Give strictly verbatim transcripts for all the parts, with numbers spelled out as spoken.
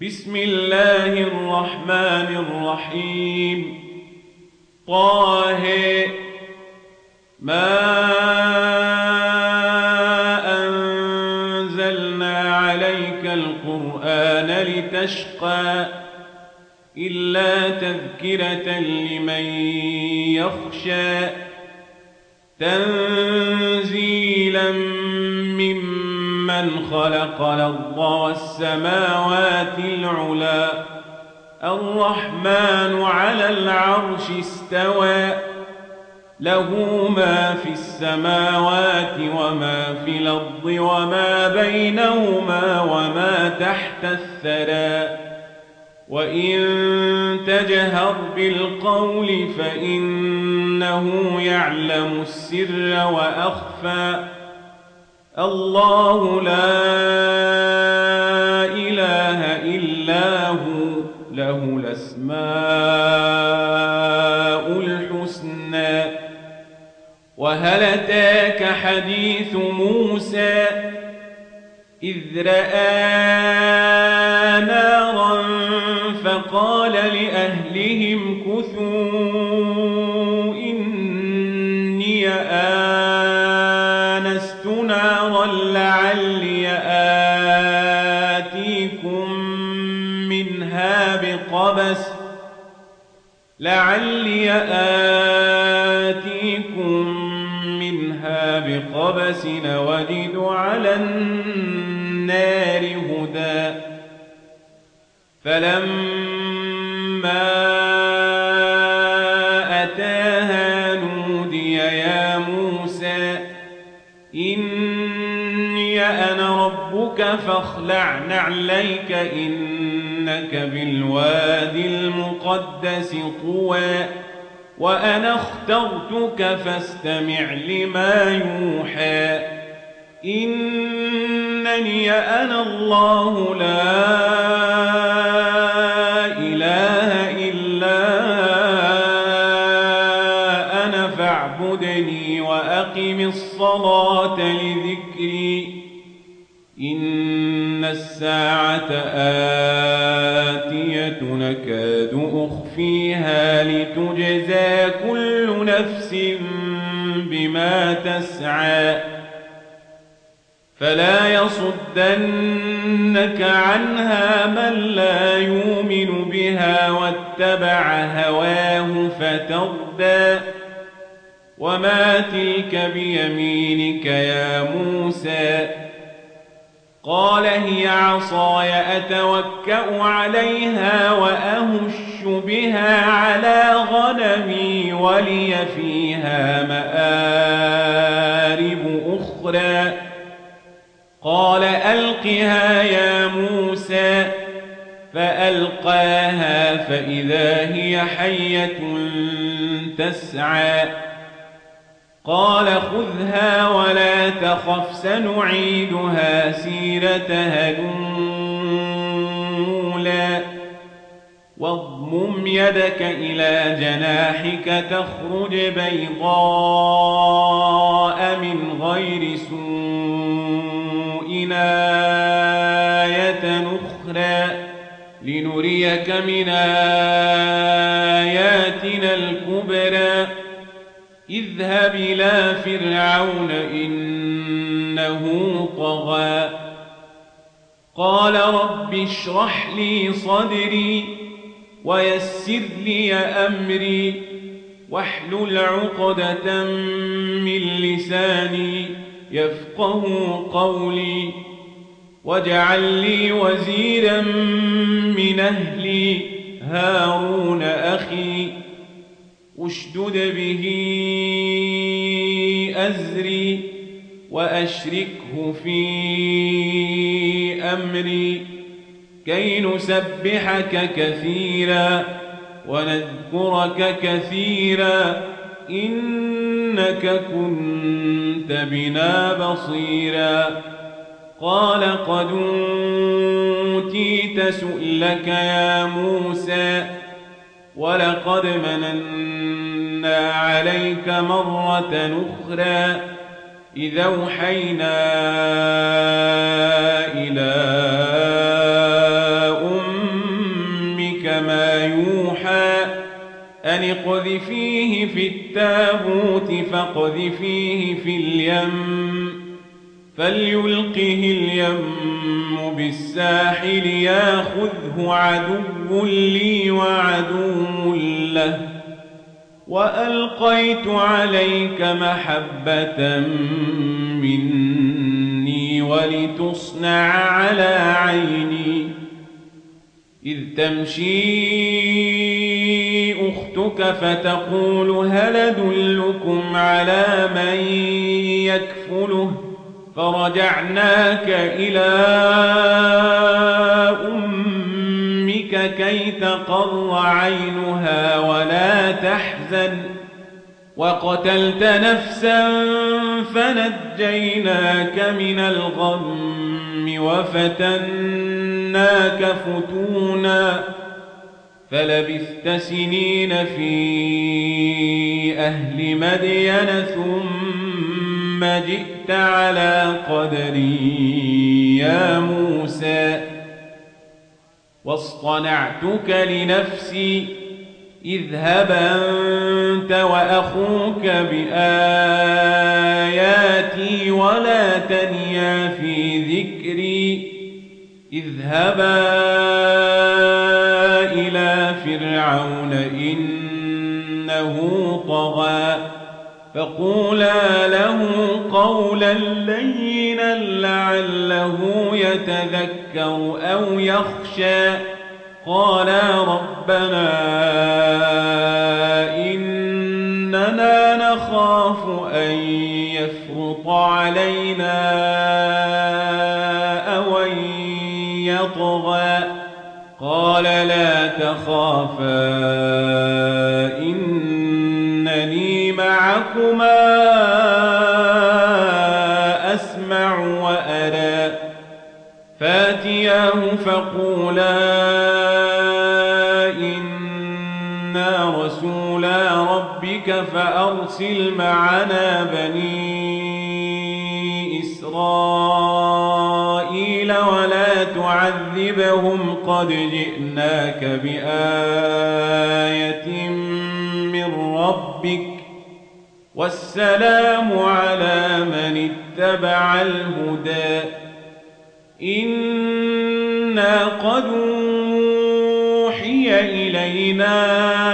بسم الله الرحمن الرحيم. طه ما أنزلنا عليك القرآن لتشقى إلا تذكرة لمن يخشى تنزيلا ممن خلق الأرض والسماوات العلى الرحمن على العرش استوى له ما في السماوات وما في الأرض وما بينهما وما تحت الثرى وإن تجهر بالقول فإنه يعلم السر وأخفى الله لا إله إلا هو له الأسماء الحسنى. وهل أتاك حديث موسى إذ رأى نارا فقال لأهلهم كثوا إني آنست نارا لعلي آتيكم منها بقبس لعلي آتيكم منها بقبس وجد على النار هدى. فلما أتاها نودي يا موسى إني أنا ربك فاخلع نعليك إنك بالوادي المقدس طوى وأنا اخترتك فاستمع لما يوحى إنني أنا الله لا إله إلا أنا فاعبدني وأقم الصلاة لذكري إن الساعة آتية نكاد أخفيها لتجزى كل نفس بما تسعى فلا يصدنك عنها من لا يؤمن بها واتبع هواه فتردى. وما تلك بيمينك يا موسى قال هي عصاي أتوكأ عليها وأهش بها على غنمي ولي فيها مآرب أخرى قال ألقها يا موسى فألقاها فإذا هي حية تسعى قال خذها ولا تخف سنعيدها سيرتها الأولى واضمم يدك إلى جناحك تخرج بيضاء من غير سوء آية أخرى لنريك من آياتنا الكبرى اذهب إلى فرعون إنه طغى قال رب اشرح لي صدري ويسر لي أمري واحلل عقدة من لساني يفقه قولي واجعل لي وزيرا من أهلي هارون أخي اشدد به أزري وأشركه في أمري كي نسبحك كثيرا ونذكرك كثيرا إنك كنت بنا بصيرا قال قد أوتيت سؤلك يا موسى ولقد مننا عليك مرة أخرى إذا أوحينا إلى أم ما يوحى أن اقذفيه في التابوت فاقذفيه في اليم فليلقه اليم بالساحل ياخذه عدو لي وعدو له وألقيت عليك محبة مني ولتصنع على عيني إذ تمشي أختك فتقول هل أدلكم على من يكفله فرجعناك إلى أمك كي تقر عينها ولا تحزن وقتلت نفسا فنجيناك من الغم وفتناك فتونا فلبثت سنين في أهل مدين ثم جئت على قدري يا موسى واصطنعتك لنفسي اذهب أنت وأخوك بآياتي ولا تنيا في ذكري اذهبا إلى فرعون إنه طغى فقولا له قولا لينا لعله يتذكر أو يخشى قالا ربنا إننا نخاف أن يفرط علينا أو أن يطغى قال لا تخافا إنني معكما أسمع وأرى فاتياه فقولا إنا رسولا ربك فأرسل معنا بني إسرائيل ولا تعذبهم قد جئناك بآية من ربك والسلام على من اتبع الهدى إنا قد أوحي إلينا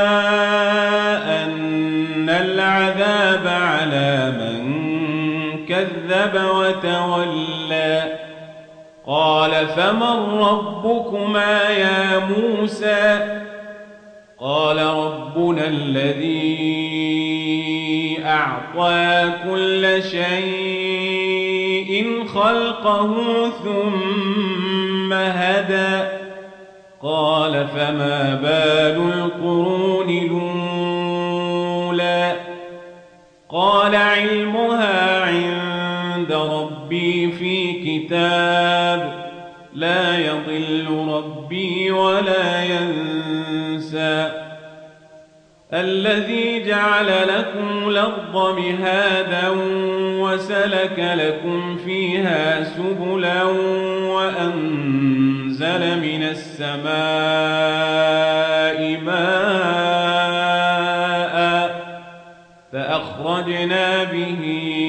أن العذاب على من كذب وتولى قال فمن ربكما يا موسى قال ربنا الذي أعطى كل شيء خلقه ثم هدى قال فما بال القرون الأولى قال علمها عند ربي في كتاب لا يضل ربي ولا ينسى الذي جعل لكم الأرض مهادا وسلك لكم فيها سبلا وأنزل من السماء ماء فأخرجنا به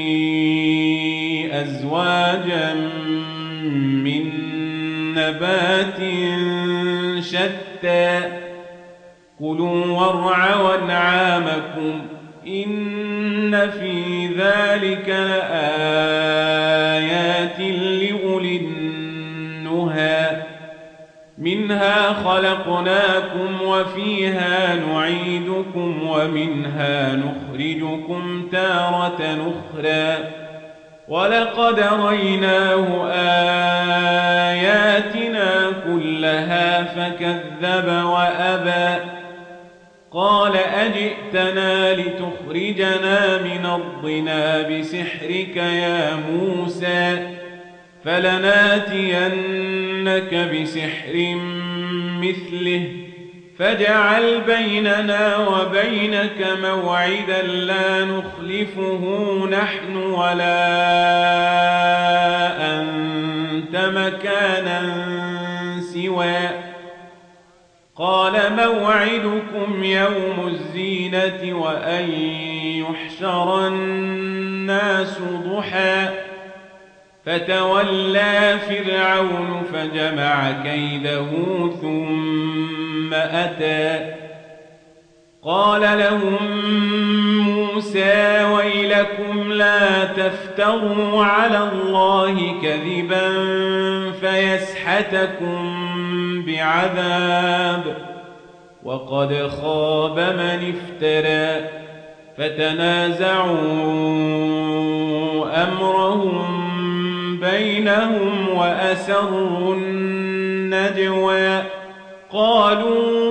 أزواجا من نبات شتى كلوا وارعوا أنعامكم إن في ذلك لآيات لأولي النهى منها خلقناكم وفيها نعيدكم ومنها نخرجكم تارة أخرى ولقد ريناه آياتنا كلها فكذب وأبى قال أجئتنا لتخرجنا من أرضنا بسحرك يا موسى فلناتينك بسحر مثله فاجعل بيننا وبينك موعدا لا نخلفه نحن ولا أنت مكانا سوى قال موعدكم يوم الزينة وأن يحشر الناس ضحى فتولى فرعون فجمع كيده ثم أتى قال لهم موسى ويلكم لا تفتروا على الله كذبا فيسحتكم بعذاب وقد خاب من افترى فتنازعوا أمرهم بينهم وأسروا النجوى قالوا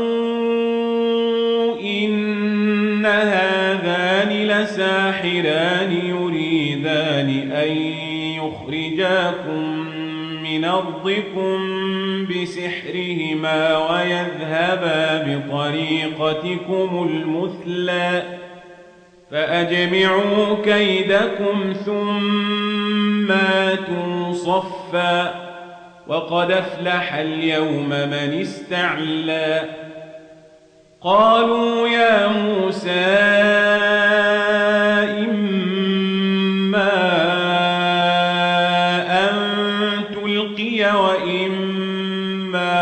إن هذان لساحران يريدان أن يخرجاكم من أرضكم بسحرهما ويذهبا بطريقتكم المثلى فأجمعوا كيدكم ثم آتوا صفا وقد أفلح اليوم من استعلى قالوا يا موسى إما أن تلقي وإما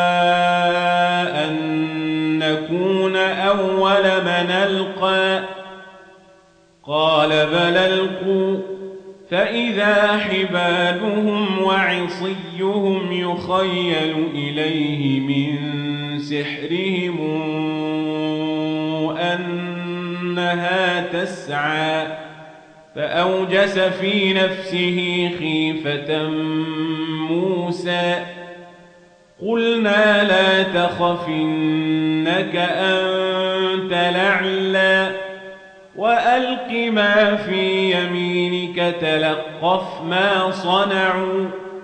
أن نكون أول من ألقى قال بل ألقوا فإذا حبالهم وعصيهم يخيل إليه من سحرهم أنها تسعى فأوجس في نفسه خيفة موسى قلنا لا تخف إنك أنت الأعلى وألق ما في يمينك تلقف ما صنعوا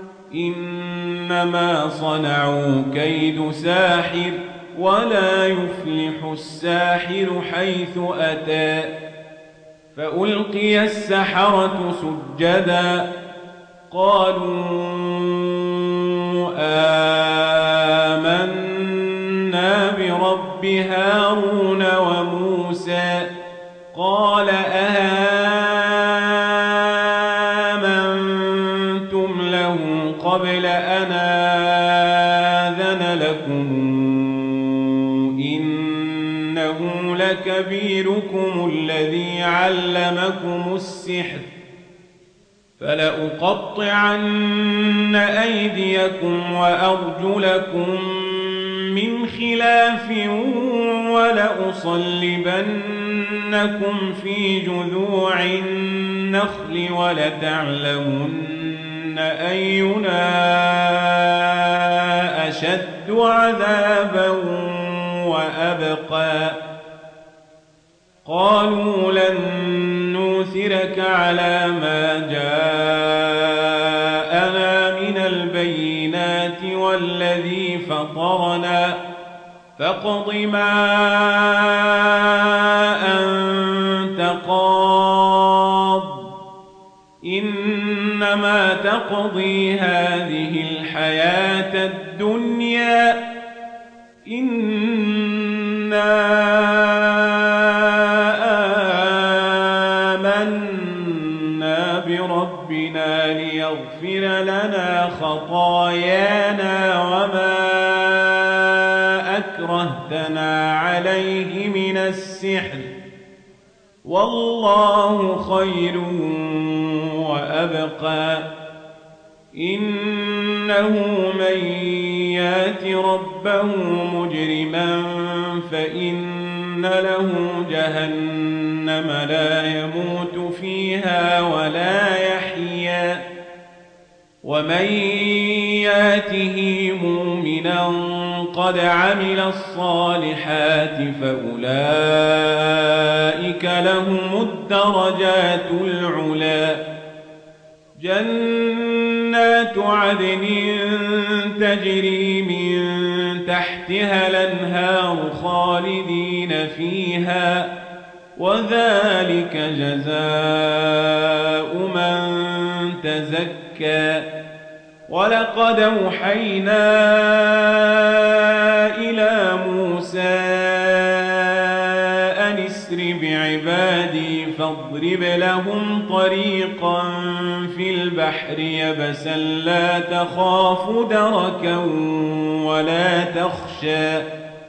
إنما صنعوا كيد ساحر ولا يفلح الساحر حيث أتى فألقي السحرة سجدا قالوا آمنا برب هارون وموسى قال آمنتم له قبل أن آذن لكم إنه لكبيركم الذي علمكم السحر فلأقطعن أيديكم وأرجلكم من خلاف ولأصلبنكم في جذوع النخل ولتعلمن أينا أشد عذابا وأبقى قالوا لن نؤثرك على ما جاءنا من البينات والذي فطرنا فاقض ما أنت قاض إنما تقضي هذه الحياة الدنيا إنا آمنا بربنا ليغفر لنا خطايانا وما أكرهتنا عليه من السحر والله خير وأبقى إنه من يات ربه مجرما فإن له جهنم لا يموت فيها ولا يحيا ومن ياته مؤمنا قد عمل الصالحات فأولئك لهم الدرجات العلا جنات عدن تجري من تحتها الأنهار خالدين فيها وذلك جزاء من تزكى ولقد أوحينا إلى فاضرب لهم طريقا في البحر يبسا لا تخاف دركا ولا تخشى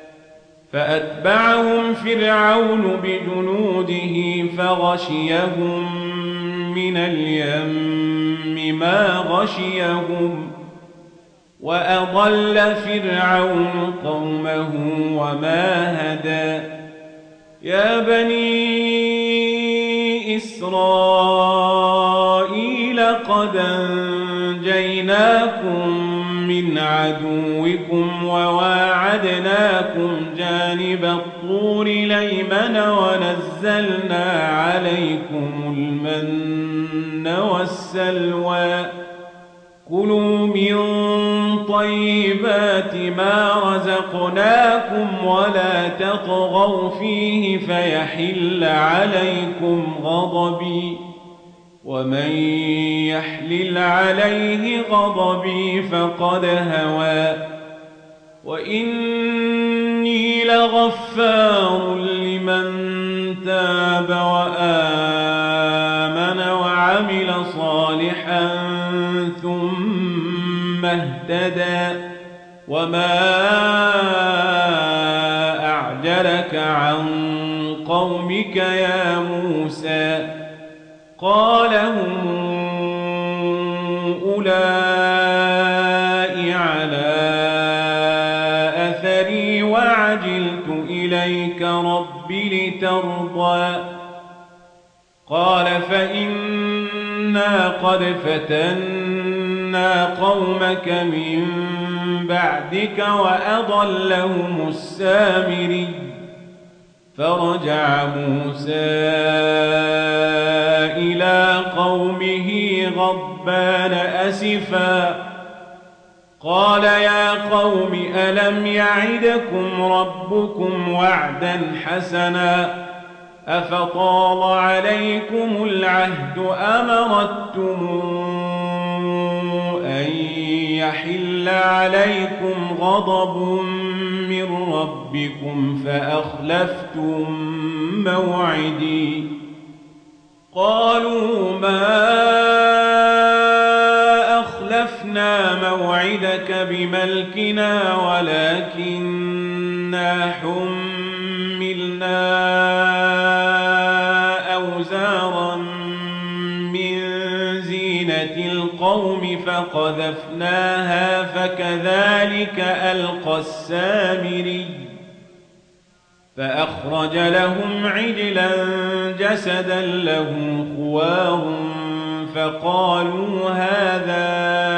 فأتبعهم فرعون بجنوده فغشيهم من اليم ما غشيهم وأضل فرعون قومه وما هدى يا بني إسرائيل قد أنجيناكم من عدوكم وواعدناكم جانب الطور الأيمن ونزلنا عليكم المن والسلوى كلوا من طيبات ما رزقناكم ولا تطغوا فيه فيحل عليكم غضبي ومن يحلل عليه غضبي فقد هوى وإني لغفار لمن تاب وآمن وعمل صالحا ثم اهتدى وما أعجلك عن قومك يا موسى قال هم أولئك على أثري وعجلت إليك رب لترضى قال فإنا قد فتنا قومك من بعدك وأضلهم السامري فرجع موسى إلى قومه غضبان أسفا قال يا قوم ألم يعدكم ربكم وعدا حسنا أفطال عليكم العهد أم أردتم أن يحل عليكم غضب من ربكم فأخلفتم موعدي قالوا ما أخلفنا موعدك بملكنا ولكننا حملنا أوزارا من زينة القوم فقذفناها فكذلك ألقى السامري فأخرج لهم عجلا جسدا له خوار فقالوا هذا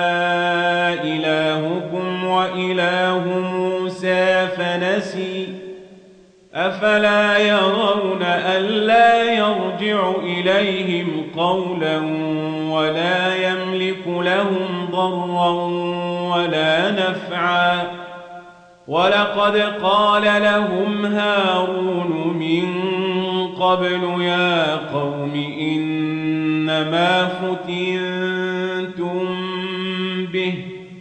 إلهكم وإله موسى فنسي أفلا يرون ألا يرجع إليهم قولا ولا يملك لهم ضرا ولا نفعا ولقد قال لهم هارون من قبل يا قوم إنما فتنتم به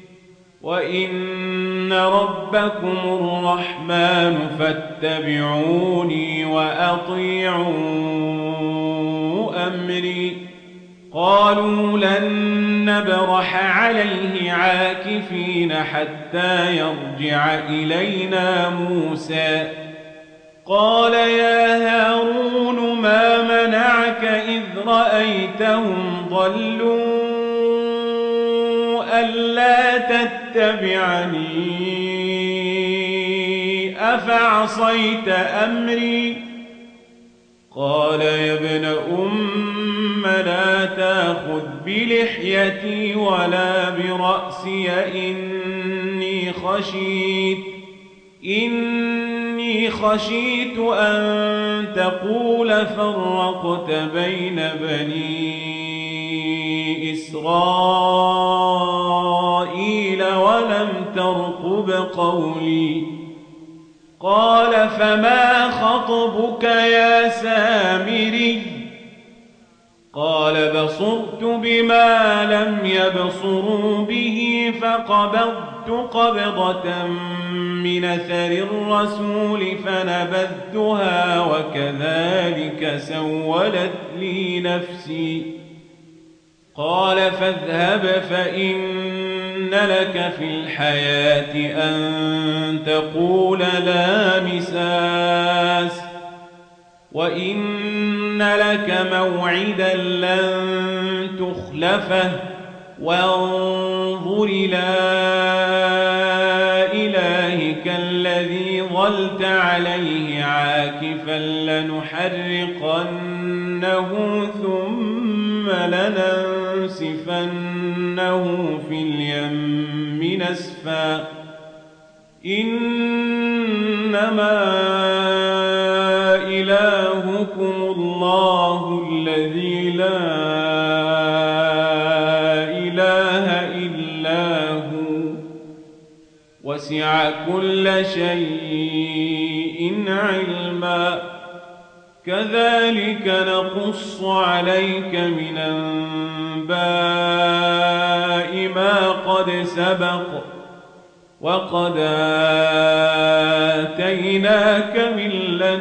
وإن ربكم الرحمن فاتبعوني وأطيعوا أمري قالوا لن نبرح عليه عاكفين حتى يرجع إلينا موسى قال يا هارون ما منعك إذ رأيتهم ضلوا ألا تتبعني أفعصيت أمري قال يا ابن أم لا تأخذ بلحيتي ولا برأسي إني خشيت إني خشيت أن تقول فرقت بين بني إسرائيل ولم ترقب قولي قال فما خطبك يا سامري قال بصرت بما لم يبصروا به فقبضت قبضة من أثر الرسول فنبذتها وكذلك سولت لي نفسي. قال فاذهب فإن لك في الحياة أن تقول لا مساس وإن لك موعدا لن تخلفه وانظر إلى إلهك الذي ظلت عليه عاكفا لنحرقنه ثم لننسفنه في اليم نسفا إنما إلهكم الله الذي لا وسع كل شيء علما كذلك نقص عليك من أنباء ما قد سبق وقد آتيناك من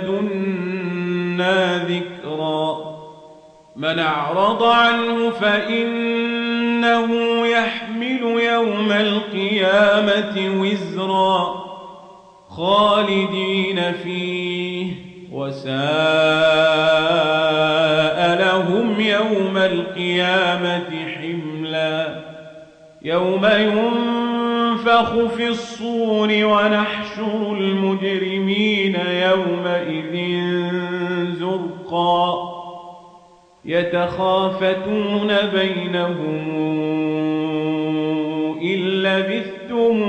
لدنا ذكرا من أعرض عنه فإنه يحمل يوم القيامة وزرا خالدين فيه وساء لهم يوم القيامة حملا يوم ينفخ في الصور ونحشر المجرمين يومئذ زرقا يتخافتون بينهم إن لبثتم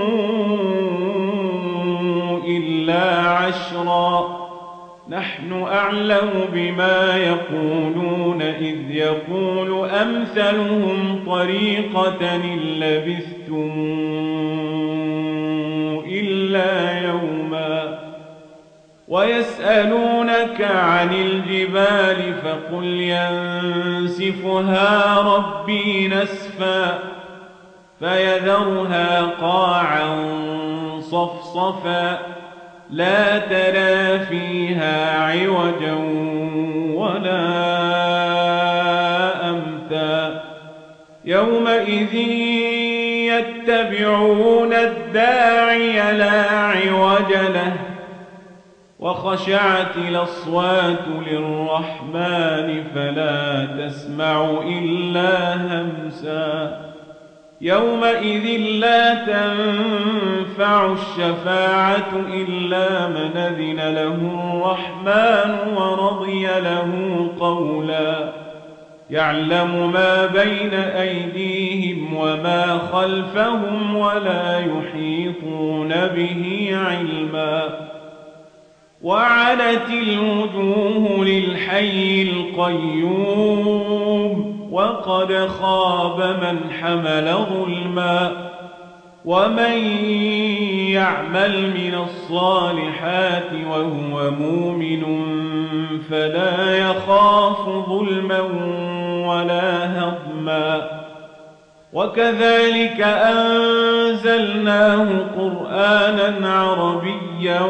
إلا عشرا نحن أعلم بما يقولون إذ يقول أمثلهم طريقة إن لبثتم إلا يوما ويسألونك عن الجبال فقل ينسفها ربي نسفا فيذرها قاعا صفصفا لا ترى فيها عوجا ولا أمتا يومئذ يتبعون الداعي لا عوج له وخشعت الأصوات للرحمن فلا تسمع إلا همسا يومئذ لا تنفع الشفاعة إلا من أذن له الرحمن ورضي له قولا يعلم ما بين أيديهم وما خلفهم ولا يحيطون به علما وعنت الوجوه للحي القيوم وقد خاب من حمل ظلما ومن يعمل من الصالحات وهو مؤمن فلا يخاف ظلما ولا هضما وكذلك أنزلناه قرآنا عربيا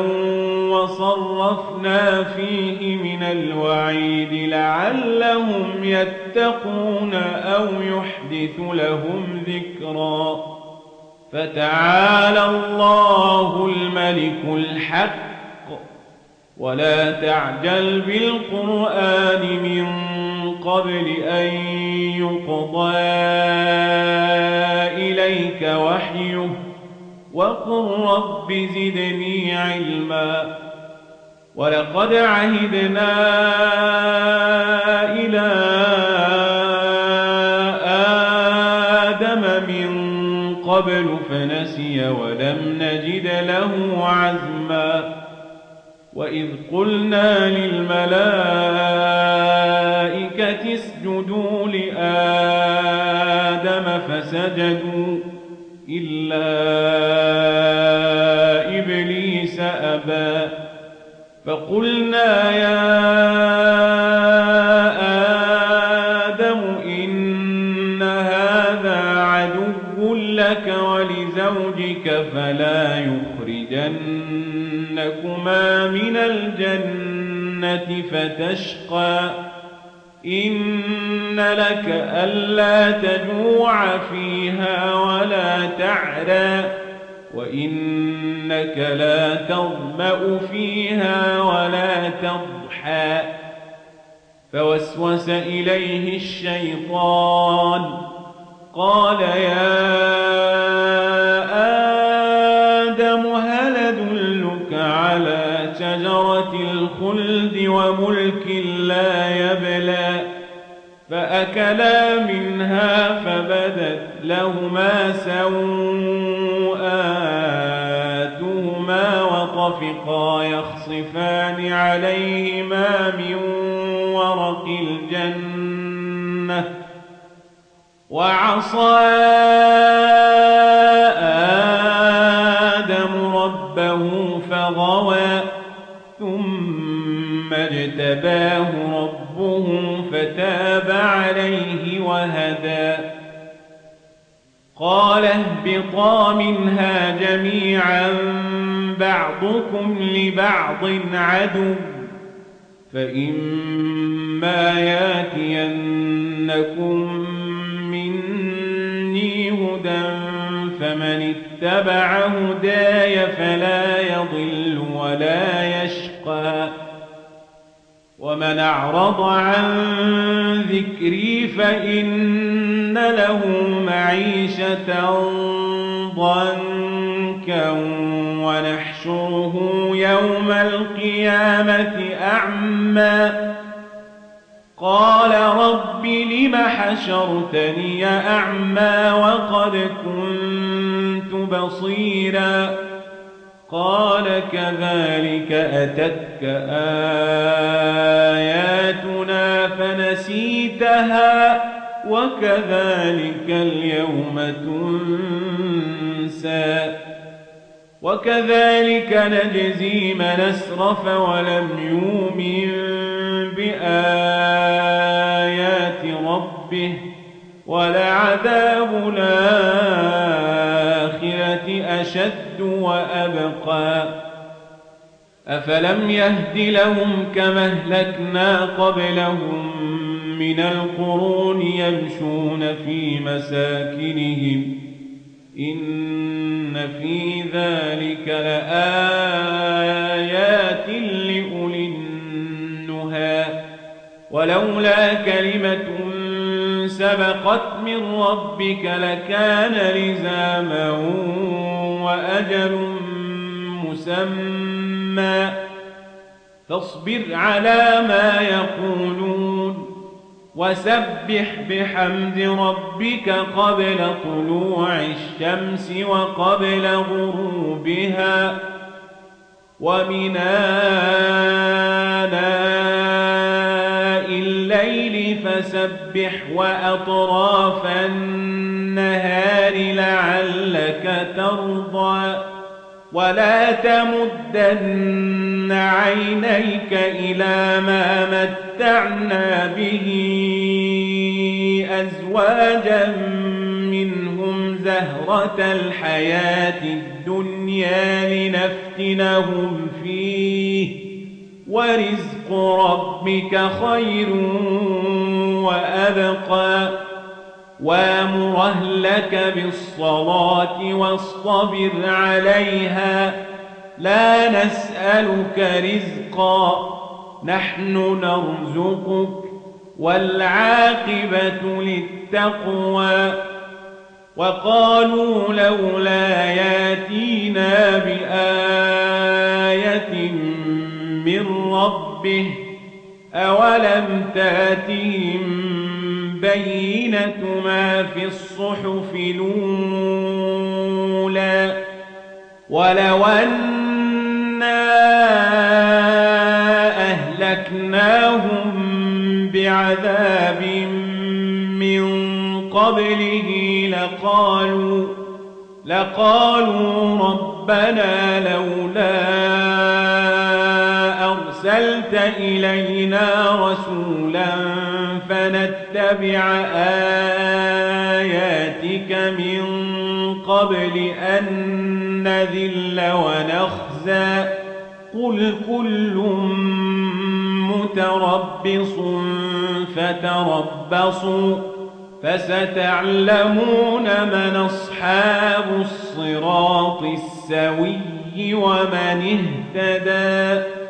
وصرفنا فيه من الوعيد لعلهم يتقون أو يحدث لهم ذكرا فتعالى الله الملك الحق ولا تعجل بالقرآن من قبل أن يقضى إليك وحيه وقل رب زدني علما ولقد عهدنا إلى آدم من قبل فنسي ولم نجد له عزما وإذ قلنا للملائكة اسجدوا لآدم فسجدوا إلا إبليس أبى فقلنا يا آدم إن هذا عدو لك ولزوجك ربك فلا يخرجنكما من الجنة فتشقى إن لك ألا تجوع فيها ولا تعرى وإنك لا تظمأ فيها ولا تضحى فوسوس إليه الشيطان قال يا آدم هل أدلك على شجرة الخلد وملك لا يبلى فأكلا منها فبدت لهما سوآتهما وطفقا يخصفان عليهما من ورق الجنة وعصى آدم ربه فغوى ثم اجتباه ربه فتاب عليه وهدى قال اهبطا منها جميعا بعضكم لبعض عدو فإما ياتينكم مني هدى فمن اتبع هداي فلا يضل ولا يشقى ومن أعرض عن ذكري فإن له معيشة ضنكا ونحشره يوم القيامة أعمى قال رب لم حشرتني أعمى وقد كنت بصيرا قال كذلك أتتك آياتنا فنسيتها وكذلك اليوم تنسى وكذلك نجزي من أسرف ولم يؤمن بآيات ربه ولعذاب الآخرة أشد وأبقى أفلم يهد لهم كما أهلكنا قبلهم من القرون يمشون في مساكنهم إن في ذلك لآيات لأولي النهى ولولا كلمة سبقت من ربك لكان لزاما وأجل مسمى فاصبر على ما يقولون وسبح بحمد ربك قبل طلوع الشمس وقبل غروبها ومن آناء الليل فسبح وأطراف النهار لعلك ترضى ولا تمدن عينيك إلى ما متعنا به أزواجا منهم زهرة الحياة الدنيا لنفتنهم فيه ورزق ربك خير وأبقى وامر أهلك بالصلاة واصطبر عليها لا نسألك رزقا نحن نرزقك والعاقبة للتقوى وقالوا لولا ياتينا بآية من ربه أولم تاتهم بينة ما في الصحف الأولى ولو أنا أهلكناهم بعذاب من قبله لقالوا لقالوا ربنا لولا أرسلت إلينا رسولا فنتبع آياتك من قبل أن رجزا قل كل متربص فتربصوا فستعلمون من أصحاب الصراط السوي ومن اهتدى.